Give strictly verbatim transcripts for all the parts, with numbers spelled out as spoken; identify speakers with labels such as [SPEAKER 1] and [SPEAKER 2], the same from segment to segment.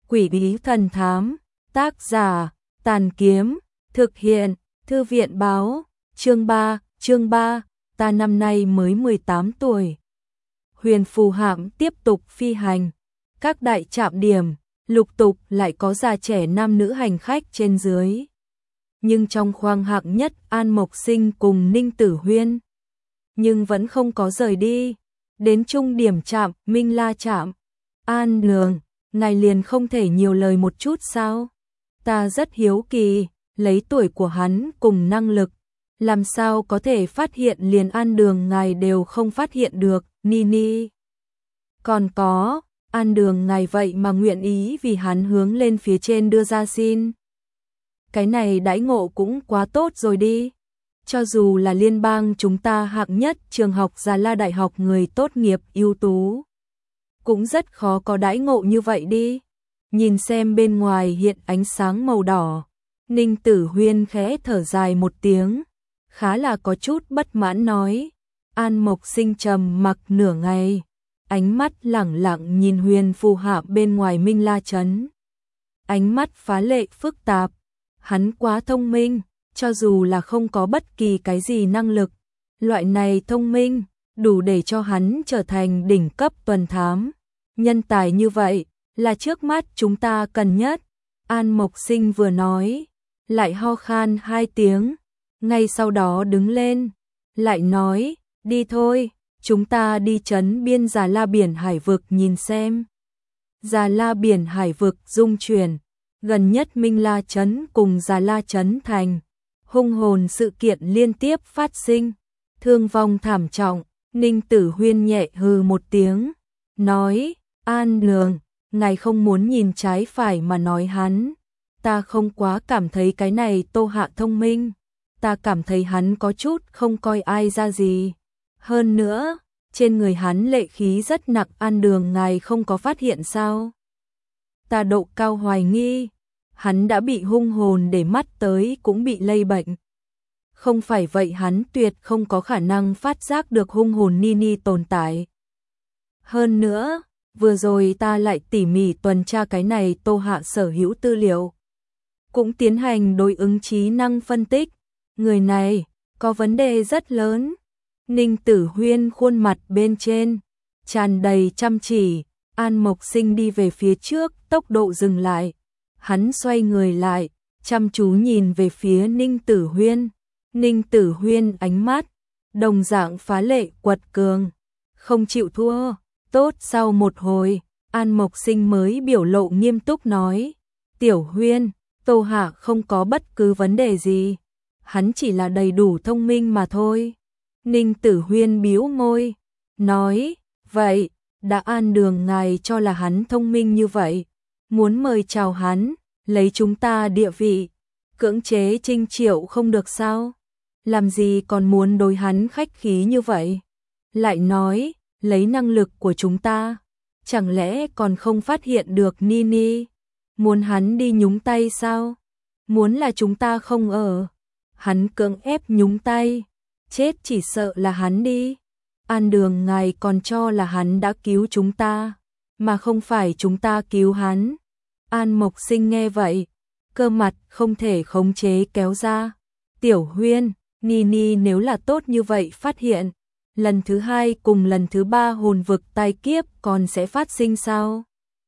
[SPEAKER 1] Quỷ bí thần thám, tác giả, Tàn Kiếm, thực hiện, Thư viện báo, chương ba, chương ba, ta năm nay mới mười tám tuổi. Huyền phù hạm tiếp tục phi hành, các đại trạm điểm, lục tục lại có già trẻ nam nữ hành khách trên dưới. Nhưng trong khoang hạng nhất An Mộc Sinh cùng Ninh Tử Huyên, nhưng vẫn không có rời đi. Đến trung điểm trạm Minh La trạm, An Lường, ngài liền không thể nhiều lời một chút sao? Ta rất hiếu kỳ, lấy tuổi của hắn cùng năng lực, làm sao có thể phát hiện liền An Đường ngài đều không phát hiện được, Nini. Còn có, An Đường ngài vậy mà nguyện ý vì hắn hướng lên phía trên đưa ra xin. Cái này đãi ngộ cũng quá tốt rồi đi. Cho dù là liên bang chúng ta hạng nhất trường học Già La Đại học người tốt nghiệp ưu tú, cũng rất khó có đãi ngộ như vậy đi. Nhìn xem bên ngoài hiện ánh sáng màu đỏ, Ninh Tử Huyên khẽ thở dài một tiếng, khá là có chút bất mãn nói. An Mộc Sinh trầm mặc nửa ngày, ánh mắt lẳng lặng nhìn huyền phù hạm bên ngoài Minh La trấn. Ánh mắt phá lệ phức tạp, hắn quá thông minh, cho dù là không có bất kỳ cái gì năng lực, loại này thông minh, đủ để cho hắn trở thành đỉnh cấp tuần thám. Nhân tài như vậy, là trước mắt chúng ta cần nhất. An Mộc Sinh vừa nói, lại ho khan hai tiếng, ngay sau đó đứng lên, lại nói, đi thôi, chúng ta đi trấn biên Già La biển hải vực nhìn xem. Già La biển hải vực dung chuyển, gần nhất Minh La trấn cùng Già La trấn thành, hung hồn sự kiện liên tiếp phát sinh, thương vong thảm trọng. Ninh Tử Huyên nhẹ hừ một tiếng, nói, An Lường, ngài không muốn nhìn trái phải mà nói hắn. Ta không quá cảm thấy cái này Tô Hạ thông minh, ta cảm thấy hắn có chút không coi ai ra gì. Hơn nữa, trên người hắn lệ khí rất nặng, An Đường ngài không có phát hiện sao? Ta độ cao hoài nghi, hắn đã bị hung hồn để mắt tới cũng bị lây bệnh. Không phải vậy hắn tuyệt không có khả năng phát giác được hung hồn Nini tồn tại. Hơn nữa, vừa rồi ta lại tỉ mỉ tuần tra cái này Tô Hạ sở hữu tư liệu, cũng tiến hành đối ứng trí năng phân tích. Người này có vấn đề rất lớn. Ninh Tử Huyên khuôn mặt bên trên tràn đầy chăm chỉ. An Mộc Sinh đi về phía trước, tốc độ dừng lại. Hắn xoay người lại, chăm chú nhìn về phía Ninh Tử Huyên. Ninh Tử Huyên ánh mắt đồng dạng phá lệ quật cường, không chịu thua. Tốt, sau một hồi, An Mộc Sinh mới biểu lộ nghiêm túc nói, Tiểu Huyên, Tô Hạ không có bất cứ vấn đề gì, hắn chỉ là đầy đủ thông minh mà thôi. Ninh Tử Huyên bĩu môi, nói, vậy, đã An Đường ngài cho là hắn thông minh như vậy, muốn mời chào hắn, lấy chúng ta địa vị, cưỡng chế trinh triệu không được sao? Làm gì còn muốn đối hắn khách khí như vậy? Lại nói, lấy năng lực của chúng ta, chẳng lẽ còn không phát hiện được Nini? Muốn hắn đi nhúng tay sao? Muốn là chúng ta không ở, hắn cưỡng ép nhúng tay, chết chỉ sợ là hắn đi. An Đường ngài còn cho là hắn đã cứu chúng ta, mà không phải chúng ta cứu hắn. An Mộc Sinh nghe vậy, cơ mặt không thể khống chế kéo ra. Tiểu Huyên, Nini nếu là tốt như vậy phát hiện, lần thứ hai cùng lần thứ ba hồn vực tai kiếp còn sẽ phát sinh sao?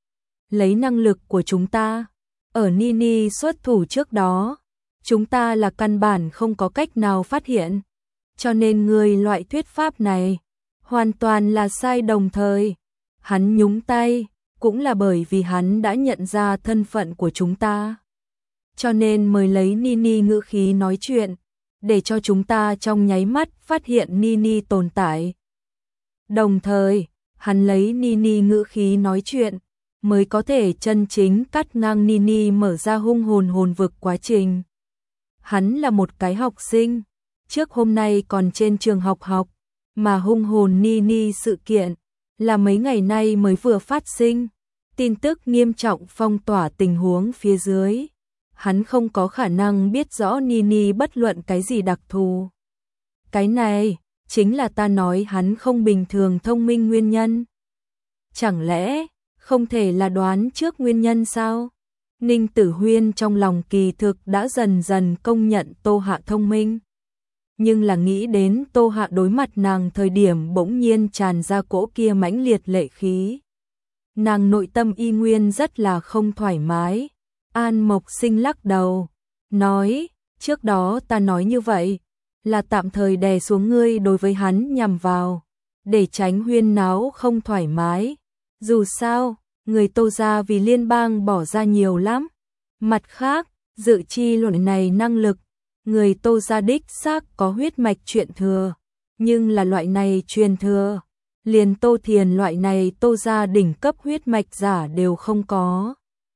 [SPEAKER 1] Lấy năng lực của chúng ta, ở Nini xuất thủ trước đó, chúng ta là căn bản không có cách nào phát hiện. Cho nên người loại thuyết pháp này hoàn toàn là sai. Đồng thời, hắn nhúng tay cũng là bởi vì hắn đã nhận ra thân phận của chúng ta, cho nên mới lấy Nini ngữ khí nói chuyện, để cho chúng ta trong nháy mắt phát hiện Nini tồn tại. Đồng thời, hắn lấy Nini ngữ khí nói chuyện, mới có thể chân chính cắt ngang Nini mở ra hung hồn hồn vực quá trình. Hắn là một cái học sinh, trước hôm nay còn trên trường học học, mà hung hồn Nini sự kiện là mấy ngày nay mới vừa phát sinh, tin tức nghiêm trọng phong tỏa tình huống phía dưới. Hắn không có khả năng biết rõ Nini bất luận cái gì đặc thù. Cái này chính là ta nói hắn không bình thường thông minh nguyên nhân. Chẳng lẽ Không thể là đoán trước nguyên nhân sao? Ninh Tử Huyên trong lòng kỳ thực đã dần dần công nhận Tô Hạ thông minh. Nhưng là nghĩ đến Tô Hạ đối mặt nàng thời điểm bỗng nhiên tràn ra cỗ kia mãnh liệt lệ khí. Nàng nội tâm y nguyên rất là không thoải mái. An Mộc Sinh lắc đầu, nói, trước đó ta nói như vậy, là tạm thời đè xuống ngươi đối với hắn nhằm vào, để tránh huyên náo không thoải mái. Dù sao, người Tô gia vì liên bang bỏ ra nhiều lắm. Mặt khác, dự chi luận này năng lực, người Tô gia đích xác có huyết mạch truyền thừa, nhưng là loại này truyền thừa, liền Tô Thiền loại này Tô gia đỉnh cấp huyết mạch giả đều không có.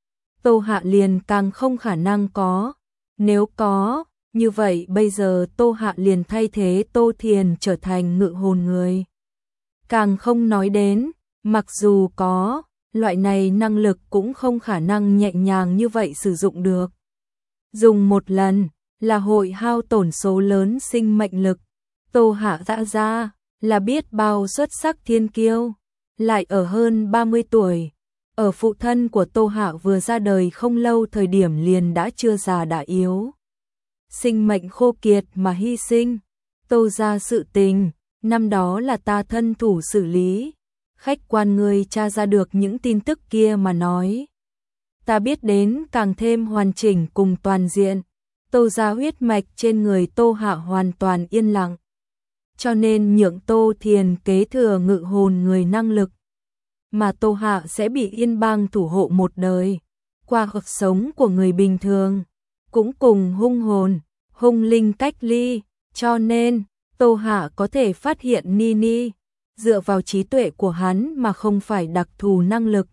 [SPEAKER 1] Tô Hạ liền càng không khả năng có, nếu có, như vậy bây giờ Tô Hạ liền thay thế Tô Thiền trở thành ngự hồn người. Càng không nói đến, mặc dù có, loại này năng lực cũng không khả năng nhẹ nhàng như vậy sử dụng được. Dùng một lần, là hội hao tổn số lớn sinh mệnh lực. Tô Hạ dã ra, là biết bao xuất sắc thiên kiêu, lại ở hơn ba mươi tuổi. Ở phụ thân của Tô Hạ vừa ra đời không lâu thời điểm liền đã chưa già đã yếu. Sinh mệnh khô kiệt mà hy sinh. Tô gia sự tình, năm đó là ta thân thủ xử lý. Khách quan người tra ra được những tin tức kia mà nói. Ta biết đến càng thêm hoàn chỉnh cùng toàn diện. Tô gia huyết mạch trên người Tô Hạ hoàn toàn yên lặng. Cho nên nhượng Tô Thiền kế thừa ngự hồn người năng lực. Mà Tô Hạ sẽ bị yên bang thủ hộ một đời. Qua cuộc sống của người bình thường, cũng cùng hung hồn, hung linh cách ly. Cho nên, Tô Hạ có thể phát hiện Nini, dựa vào trí tuệ của hắn mà không phải đặc thù năng lực.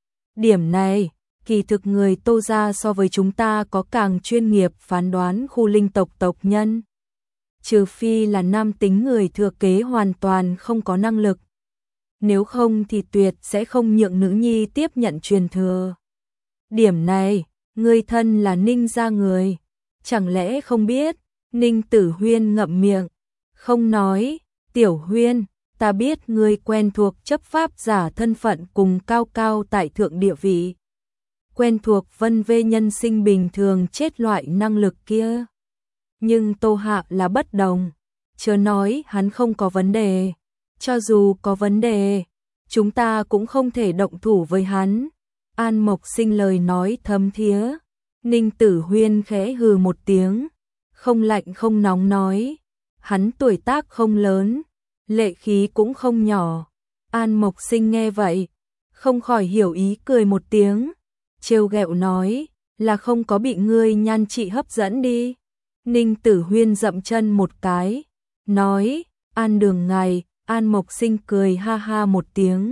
[SPEAKER 1] Điểm này, kỳ thực người Tô gia so với chúng ta có càng chuyên nghiệp phán đoán khu linh tộc tộc nhân. Trừ phi là nam tính người thừa kế hoàn toàn không có năng lực. Nếu không thì tuyệt sẽ không nhượng nữ nhi tiếp nhận truyền thừa. Điểm này, người thân là Ninh gia người. Chẳng lẽ không biết? Ninh Tử Huyên ngậm miệng, không nói. Tiểu Huyên, ta biết ngươi quen thuộc chấp pháp giả thân phận cùng cao cao tại thượng địa vị. Quen thuộc vân vê nhân sinh bình thường chết loại năng lực kia. Nhưng Tô Hạ là bất đồng. Chớ nói hắn không có vấn đề. Cho dù có vấn đề, chúng ta cũng không thể động thủ với hắn. An Mộc Sinh lời nói thấm thía. Ninh Tử Huyên khẽ hừ một tiếng, không lạnh không nóng nói. Hắn tuổi tác không lớn, lệ khí cũng không nhỏ. An Mộc Sinh nghe vậy, không khỏi hiểu ý cười một tiếng. Trêu ghẹo nói, là không có bị ngươi nhan trị hấp dẫn đi. Ninh Tử Huyên dậm chân một cái, nói, An đường ngài. An Mộc Sinh cười ha ha một tiếng,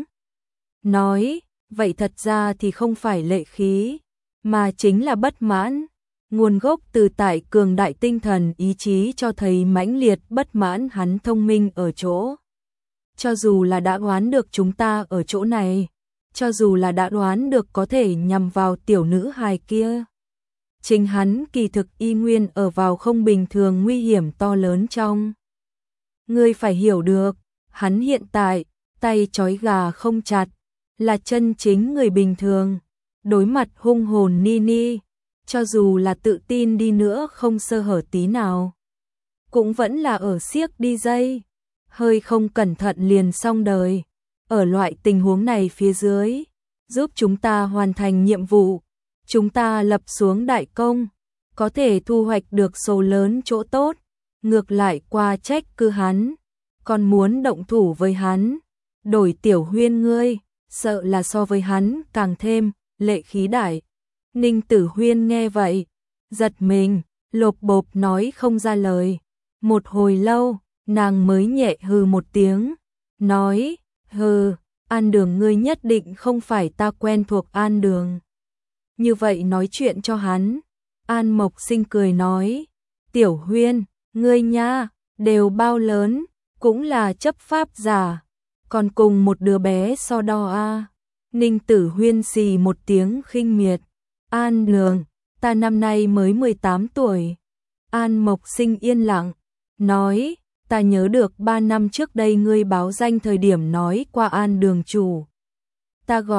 [SPEAKER 1] nói, vậy thật ra thì không phải lệ khí, mà chính là bất mãn. Nguồn gốc từ tại cường đại tinh thần ý chí cho thấy mãnh liệt bất mãn hắn thông minh ở chỗ. Cho dù là đã đoán được chúng ta ở chỗ này, cho dù là đã đoán được có thể nhằm vào tiểu nữ hài kia, chính hắn kỳ thực y nguyên ở vào không bình thường nguy hiểm to lớn trong. Ngươi phải hiểu được, hắn hiện tại, tay trói gà không chặt, là chân chính người bình thường. Đối mặt hung hồn Nini, cho dù là tự tin đi nữa không sơ hở tí nào, cũng vẫn là ở siếc đi dây, hơi không cẩn thận liền xong đời. Ở loại tình huống này phía dưới, giúp chúng ta hoàn thành nhiệm vụ, chúng ta lập xuống đại công, có thể thu hoạch được số lớn chỗ tốt. Ngược lại qua trách cứ hắn, còn muốn động thủ với hắn, đổi Tiểu Huyên ngươi, sợ là so với hắn càng thêm lệ khí đại. Ninh Tử Huyên nghe vậy, giật mình, lộp bộp nói không ra lời. Một hồi lâu, nàng mới nhẹ hừ một tiếng, nói, hừ, An đường ngươi nhất định không phải ta quen thuộc An đường. Như vậy nói chuyện cho hắn. An Mộc Sinh cười nói, Tiểu Huyên, ngươi nha, đều bao lớn, cũng là chấp pháp giả, còn cùng một đứa bé so đo a. Ninh Tử Huyên xì một tiếng khinh miệt, An đường, ta năm nay mới mười tám tuổi. An Mộc Sinh yên lặng, nói, ta nhớ được ba năm trước đây ngươi báo danh thời điểm nói qua An đường chủ. Ta gọi,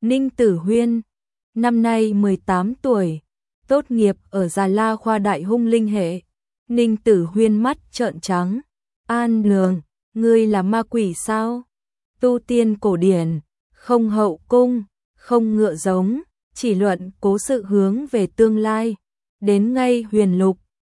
[SPEAKER 1] Ninh Tử Huyên, năm nay mười tám tuổi, tốt nghiệp ở Già La khoa Đại Hung Linh hệ. Ninh Tử Huyên mắt trợn trắng. An Lường, ngươi là ma quỷ sao? Tu tiên cổ điển, không hậu cung, không ngựa giống, chỉ luận cố sự hướng về tương lai. Đến ngay huyền lục,